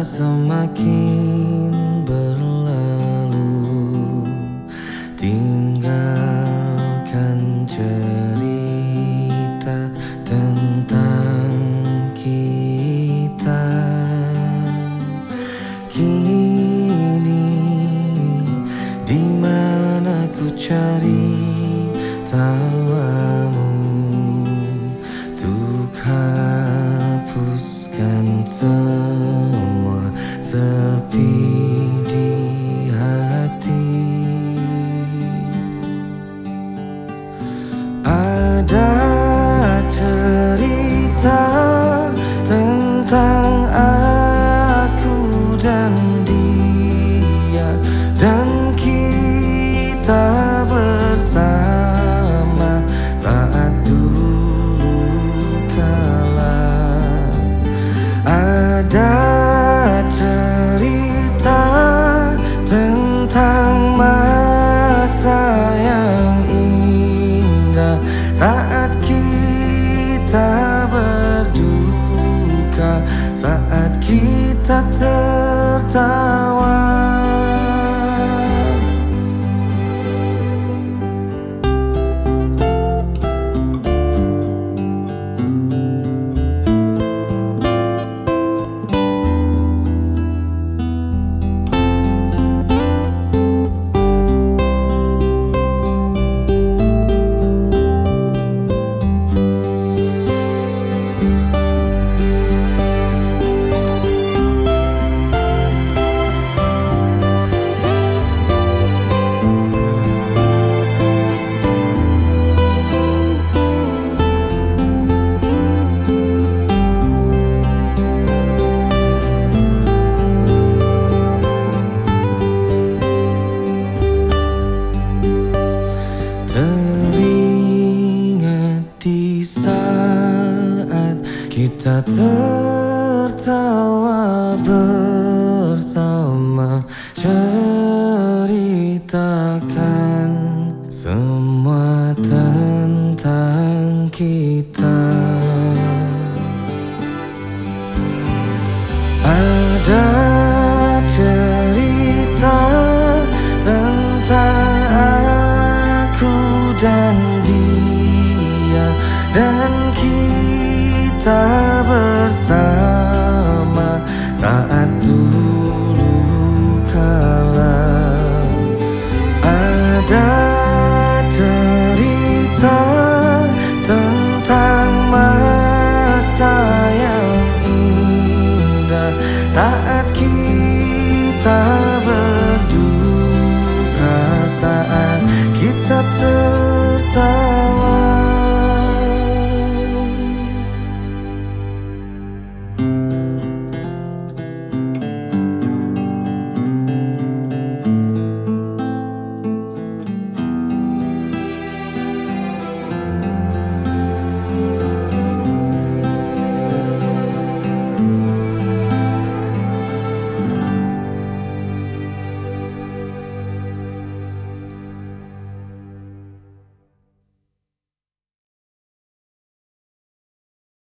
semakin berlalu, tinggalkan cerita tentang kita. Kini di mana ku cari tawamu untuk hapuskan semua sepi di hati. Ada cerita tentang aku dan dia, dan kita bersama saat dulu kala. Ada cerita tentang masa yang indah saat kita berduka, saat kita tertawa. Teringat di saat kita tertawa bersama, ceritakan semua tentang kita. Ada cerita tentang aku dan dia, dan kita